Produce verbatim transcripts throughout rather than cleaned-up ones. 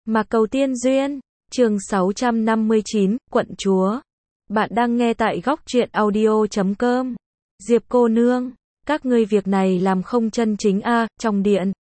Mạc Cầu Tiên Duyên, chương sáu trăm năm mươi chín, Quận Chúa. Bạn đang nghe tại góc truyện audio chấm com. Diệp cô nương, các ngươi việc này làm không chân chính a. Trong điện,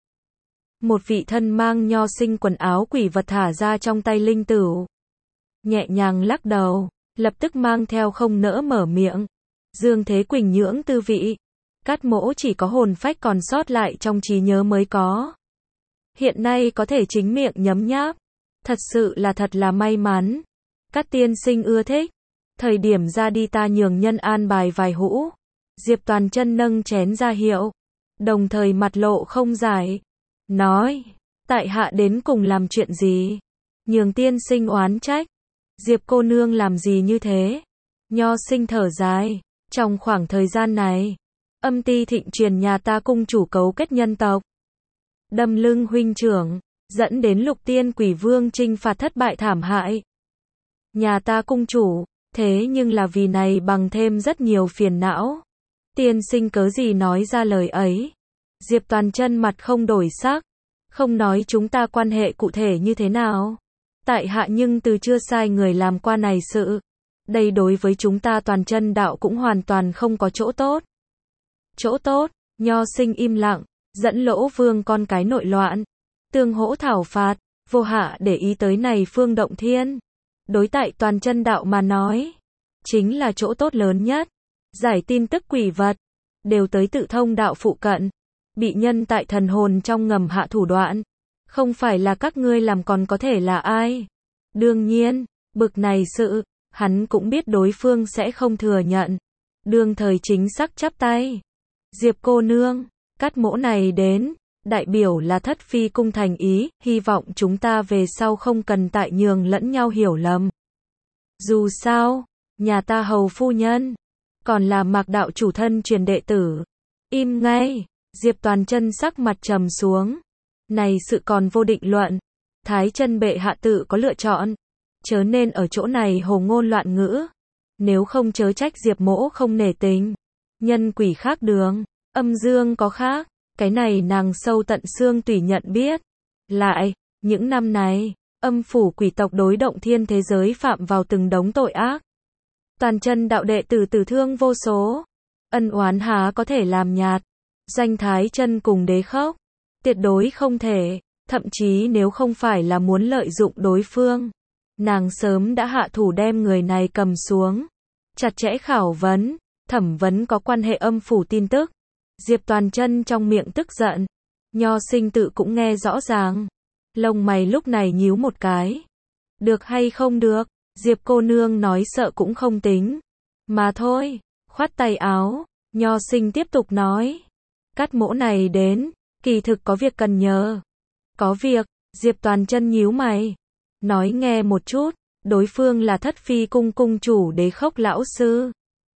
một vị thân mang nho sinh quần áo quỷ vật thả ra trong tay linh tửu. Nhẹ nhàng lắc đầu, lập tức mang theo không nỡ mở miệng. Dương Thế Quỳnh nhưỡng tư vị. Cát Mỗ chỉ có hồn phách còn sót lại trong trí nhớ mới có. Hiện nay có thể chính miệng nhấm nháp. Thật sự là thật là may mắn. Các tiên sinh ưa thích. Thời điểm ra đi ta nhường nhân an bài vài hũ. Diệp Toàn Chân nâng chén ra hiệu. Đồng thời mặt lộ không giải. Nói, tại hạ đến cùng làm chuyện gì? Nhường tiên sinh oán trách. Diệp cô nương làm gì như thế? Nho sinh thở dài. Trong khoảng thời gian này, âm ti thịnh truyền nhà ta cung chủ cấu kết nhân tộc. Đâm lưng huynh trưởng, dẫn đến lục tiên quỷ vương chinh phạt thất bại thảm hại. Nhà ta cung chủ, thế nhưng là vì này bằng thêm rất nhiều phiền não. Tiên sinh cớ gì nói ra lời ấy? Diệp Toàn Chân mặt không đổi sắc, không nói chúng ta quan hệ cụ thể như thế nào. Tại hạ nhưng từ chưa sai người làm qua này sự. Đây đối với chúng ta Toàn Chân đạo cũng hoàn toàn không có chỗ tốt. Chỗ tốt, nho sinh im lặng, dẫn Lỗ Vương con cái nội loạn. Tương hỗ thảo phạt, vô hạ để ý tới này phương động thiên. Đối tại Toàn Chân đạo mà nói, chính là chỗ tốt lớn nhất. Giải tin tức quỷ vật, đều tới tự thông đạo phụ cận. Bị nhân tại thần hồn trong ngầm hạ thủ đoạn. Không phải là các ngươi làm còn có thể là ai. Đương nhiên, bực này sự, hắn cũng biết đối phương sẽ không thừa nhận. Đương thời chính xác chắp tay. Diệp cô nương, Cát Mỗ này đến, đại biểu là Thất Phi cung thành ý, hy vọng chúng ta về sau không cần tại nhường lẫn nhau hiểu lầm. Dù sao, nhà ta hầu phu nhân, còn là Mạc đạo chủ thân truyền đệ tử. Im ngay, Diệp Toàn Chân sắc mặt trầm xuống. Này sự còn vô định luận, Thái Chân bệ hạ tự có lựa chọn, chớ nên ở chỗ này hồ ngôn loạn ngữ. Nếu không chớ trách Diệp mỗ không nể tình. Nhân quỷ khác đường, âm dương có khác, cái này nàng sâu tận xương tùy nhận biết. Lại, những năm này, âm phủ quỷ tộc đối động thiên thế giới phạm vào từng đống tội ác. Toàn Chân đạo đệ tử tử thương vô số. Ân oán há có thể làm nhạt. Danh Thái Chân cùng đế khốc, tuyệt đối không thể, thậm chí nếu không phải là muốn lợi dụng đối phương, nàng sớm đã hạ thủ đem người này cầm xuống. Chặt chẽ khảo vấn, thẩm vấn có quan hệ âm phủ tin tức. Diệp Toàn Chân trong miệng tức giận. Nho sinh tự cũng nghe rõ ràng. Lông mày lúc này nhíu một cái. Được hay không được, Diệp cô nương nói sợ cũng không tính. Mà thôi, khoát tay áo, nho sinh tiếp tục nói. Cát Mỗ này đến, kỳ thực có việc cần nhờ. Có việc, Diệp Toàn Chân nhíu mày. Nói nghe một chút, đối phương là Thất Phi cung cung chủ đế khốc lão sư.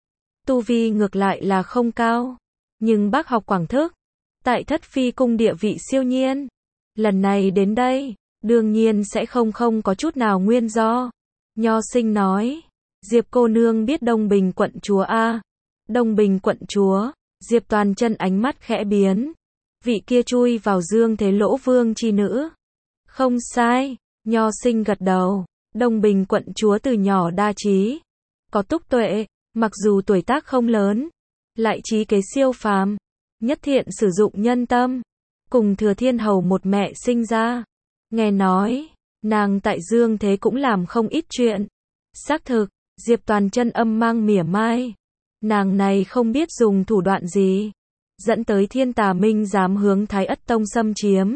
Tu vi ngược lại là không cao, nhưng bác học quảng thức. Tại Thất Phi cung địa vị siêu nhiên. Lần này đến đây, đương nhiên sẽ không không có chút nào nguyên do. Nho sinh nói, Diệp cô nương biết Đông Bình quận chúa a? Đông Bình quận chúa, Diệp Toàn Chân ánh mắt khẽ biến. Vị kia chui vào dương thế Lỗ Vương chi nữ. Không sai, nho sinh gật đầu. Đông Bình quận chúa từ nhỏ đa trí, có túc tuệ, mặc dù tuổi tác không lớn, lại trí kế siêu phàm, nhất thiện sử dụng nhân tâm, cùng Thừa Thiên hầu một mẹ sinh ra. Nghe nói, nàng tại dương thế cũng làm không ít chuyện. Xác thực, Diệp Toàn Chân âm mang mỉa mai. Nàng này không biết dùng thủ đoạn gì, dẫn tới Thiên Tà Minh dám hướng Thái Ất Tông xâm chiếm.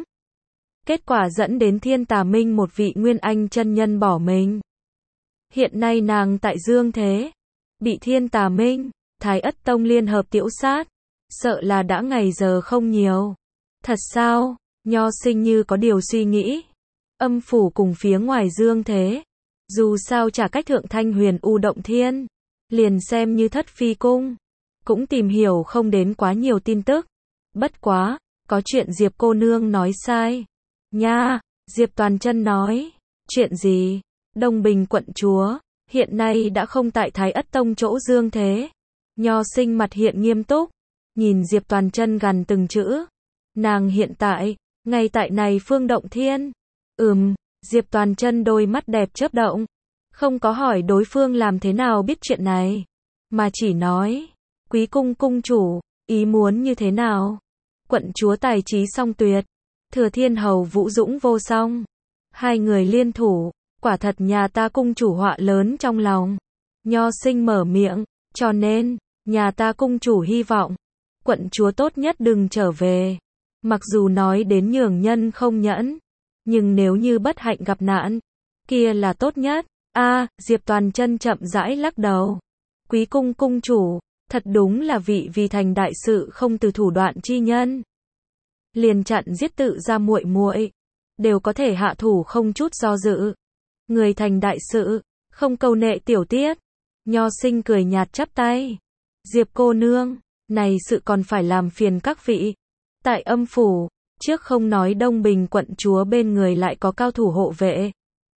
Kết quả dẫn đến Thiên Tà Minh một vị nguyên anh chân nhân bỏ mình. Hiện nay nàng tại dương thế, bị Thiên Tà Minh, Thái Ất Tông liên hợp tiễu sát, sợ là đã ngày giờ không nhiều. Thật sao? Nho sinh như có điều suy nghĩ. Âm phủ cùng phía ngoài dương thế, dù sao chả cách Thượng Thanh Huyền U động thiên, liền xem như Thất Phi cung, cũng tìm hiểu không đến quá nhiều tin tức. Bất quá, có chuyện Diệp cô nương nói sai. Nha, Diệp Toàn Chân nói. Chuyện gì? Đông Bình quận chúa, hiện nay đã không tại Thái Ất Tông chỗ dương thế. Nho sinh mặt hiện nghiêm túc, nhìn Diệp Toàn Chân gằn từng chữ. Nàng hiện tại, ngay tại này phương động thiên. Ừm, Diệp Toàn Chân đôi mắt đẹp chớp động, không có hỏi đối phương làm thế nào biết chuyện này, mà chỉ nói, quý cung cung chủ, ý muốn như thế nào? Quận chúa tài trí song tuyệt, Thừa Thiên hầu vũ dũng vô song, hai người liên thủ, quả thật nhà ta cung chủ họa lớn trong lòng. Nho Sinh mở miệng, cho nên, nhà ta cung chủ hy vọng, quận chúa tốt nhất đừng trở về. Mặc dù nói đến nhường nhân không nhẫn, nhưng nếu như bất hạnh gặp nạn, kia là tốt nhất. A, Diệp Toàn Chân chậm rãi lắc đầu. Quý cung cung chủ, thật đúng là vị vì thành đại sự không từ thủ đoạn chi nhân. Liền chặn giết tự ra muội muội, đều có thể hạ thủ không chút do dự. Người thành đại sự, không câu nệ tiểu tiết. Nho Sinh cười nhạt chắp tay. Diệp cô nương, này sự còn phải làm phiền các vị. Tại âm phủ, trước không nói Đông Bình quận chúa bên người lại có cao thủ hộ vệ.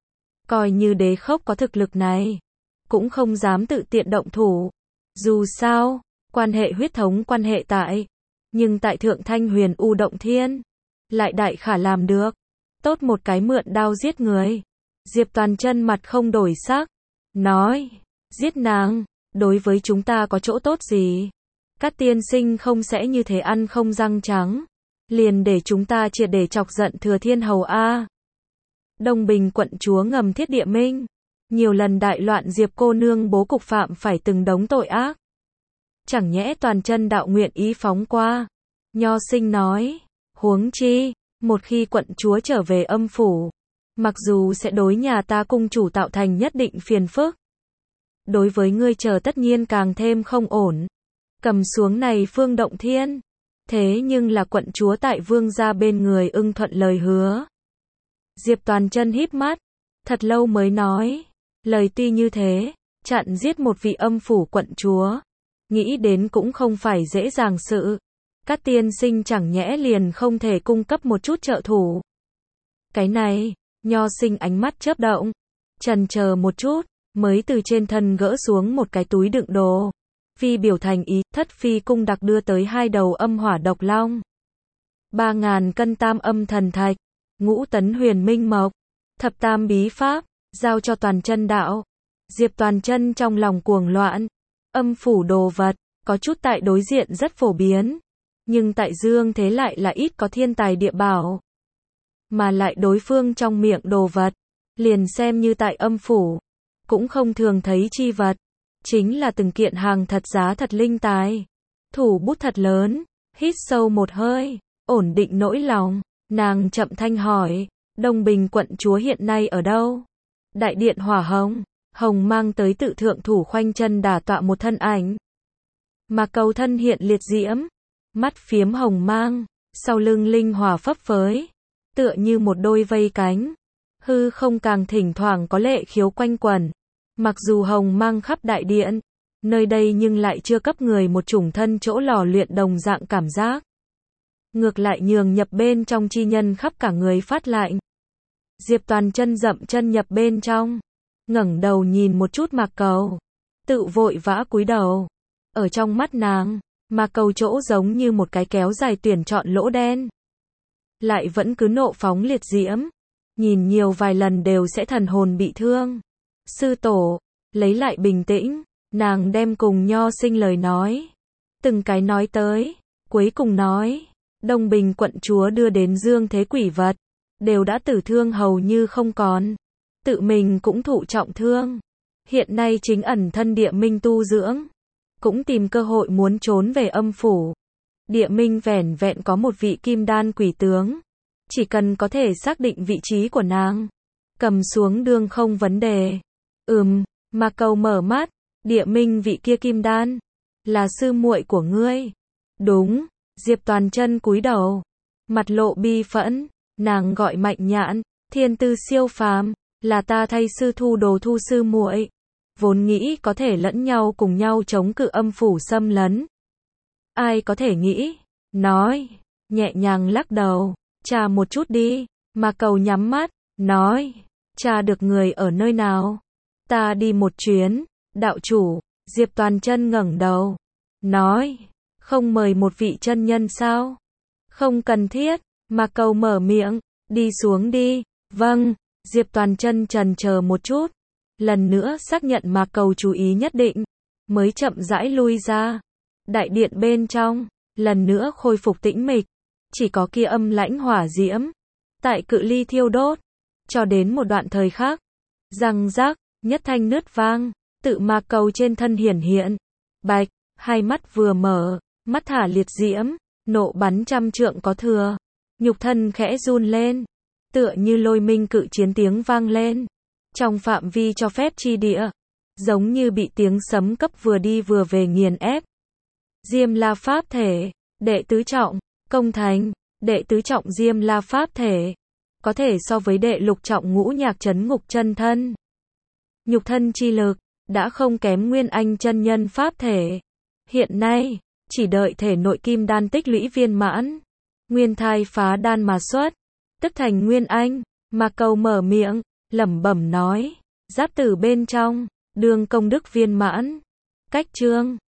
Coi như đế khốc có thực lực này, cũng không dám tự tiện động thủ. Dù sao, quan hệ huyết thống quan hệ tại, nhưng tại Thượng Thanh Huyền U Động Thiên, lại đại khả làm được. Tốt một cái mượn đao giết người. Diệp Toàn Chân mặt không đổi sắc, nói, giết nàng, đối với chúng ta có chỗ tốt gì? Các tiên sinh không sẽ như thế ăn không răng trắng, liền để chúng ta triệt để chọc giận Thừa Thiên hầu a. Đông Bình quận chúa ngầm thiết địa minh, nhiều lần đại loạn Diệp cô nương bố cục phạm phải từng đống tội ác. Chẳng nhẽ Toàn Chân đạo nguyện ý phóng qua? Nho Sinh nói, huống chi, một khi quận chúa trở về âm phủ, mặc dù sẽ đối nhà ta cung chủ tạo thành nhất định phiền phức, đối với ngươi chờ tất nhiên càng thêm không ổn. Cầm xuống này Phương Động Thiên, thế nhưng là quận chúa tại vương gia bên người ưng thuận lời hứa. Diệp Toàn Chân híp mắt, thật lâu mới nói, lời tuy như thế, chặn giết một vị âm phủ quận chúa, nghĩ đến cũng không phải dễ dàng sự. Các tiên sinh chẳng nhẽ liền không thể cung cấp một chút trợ thủ? Cái này, Nho Sinh ánh mắt chớp động, chần chờ một chút, mới từ trên thân gỡ xuống một cái túi đựng đồ. Phi biểu thành ý, Thất Phi cung đặc đưa tới hai đầu âm hỏa độc long, ba ngàn cân tam âm thần thạch, ngũ tấn huyền minh mộc, thập tam bí pháp, giao cho Toàn Chân đạo. Diệp Toàn Chân trong lòng cuồng loạn, âm phủ đồ vật, có chút tại đối diện rất phổ biến, nhưng tại dương thế lại là ít có thiên tài địa bảo. Mà lại đối phương trong miệng đồ vật, liền xem như tại âm phủ, cũng không thường thấy chi vật, chính là từng kiện hàng thật giá thật linh tài. Thủ bút thật lớn, hít sâu một hơi, ổn định nỗi lòng, nàng chậm thanh hỏi, Đông Bình quận chúa hiện nay ở đâu? Đại điện hỏa hồng, hồng mang tới tự thượng thủ khoanh chân đả tọa một thân ảnh. Mà cầu thân hiện liệt diễm, mắt phiếm hồng mang, sau lưng linh hỏa phấp phới, tựa như một đôi vây cánh. Hư không càng thỉnh thoảng có lệ khiếu quanh quẩn. Mặc dù hồng mang khắp đại điện, nơi đây nhưng lại chưa cấp người một chủng thân chỗ lò luyện đồng dạng cảm giác. Ngược lại nhường nhập bên trong chi nhân khắp cả người phát lạnh. Diệp Toàn Chân dậm chân nhập bên trong, ngẩng đầu nhìn một chút Mạc Cầu, tự vội vã cúi đầu. Ở trong mắt nàng, Mạc Cầu chỗ giống như một cái kéo dài tuyển chọn lỗ đen, lại vẫn cứ nộ phóng liệt diễm, nhìn nhiều vài lần đều sẽ thần hồn bị thương. Sư tổ, lấy lại bình tĩnh, nàng đem cùng Nho Sinh lời nói, từng cái nói tới, cuối cùng nói, Đông Bình quận chúa đưa đến dương thế quỷ vật, đều đã tử thương hầu như không còn, tự mình cũng thụ trọng thương, hiện nay chính ẩn thân địa minh tu dưỡng, cũng tìm cơ hội muốn trốn về âm phủ. Địa minh vẻn vẹn có một vị kim đan quỷ tướng, chỉ cần có thể xác định vị trí của nàng, cầm xuống đương không vấn đề. Ừm, Mạc Cầu mở mắt, địa minh vị kia kim đan, là sư muội của ngươi. Đúng, Diệp Toàn Chân cúi đầu, mặt lộ bi phẫn, nàng gọi Mạnh Nhạn, thiên tư siêu phàm, là ta thay sư thu đồ thu sư muội, vốn nghĩ có thể lẫn nhau cùng nhau chống cự âm phủ xâm lấn. Ai có thể nghĩ, nói, nhẹ nhàng lắc đầu, tra một chút đi. Mạc Cầu nhắm mắt, nói, tra được người ở nơi nào? Ta đi một chuyến, đạo chủ. Diệp Toàn Chân ngẩng đầu, nói, không mời một vị chân nhân sao? Không cần thiết. Mạc Cầu mở miệng, đi xuống đi. Vâng. Diệp Toàn chân trần chờ một chút, lần nữa xác nhận Mạc Cầu chú ý nhất định, mới chậm rãi lui ra. Đại điện bên trong, lần nữa khôi phục tĩnh mịch, chỉ có kia âm lãnh hỏa diễm, tại cự ly thiêu đốt, cho đến một đoạn thời khắc, răng rác, nhất thanh nứt vang, tự Mạc Cầu trên thân hiển hiện, bạch, hai mắt vừa mở, mắt thả liệt diễm, nộ bắn trăm trượng có thừa, nhục thân khẽ run lên, tựa như lôi minh cự chiến tiếng vang lên, trong phạm vi cho phép chi địa, giống như bị tiếng sấm cấp vừa đi vừa về nghiền ép. Diêm La Pháp thể, đệ tứ trọng, công thành, đệ tứ trọng Diêm La Pháp thể, có thể so với đệ lục trọng ngũ nhạc trấn ngục chân thân. Nhục thân chi lực, đã không kém Nguyên Anh chân nhân Pháp thể. Hiện nay, chỉ đợi thể nội kim đan tích lũy viên mãn, nguyên thai phá đan mà xuất, tức thành Nguyên Anh. Mạc Cầu mở miệng, lẩm bẩm nói, giáp tử bên trong, đương công đức viên mãn. Cách chương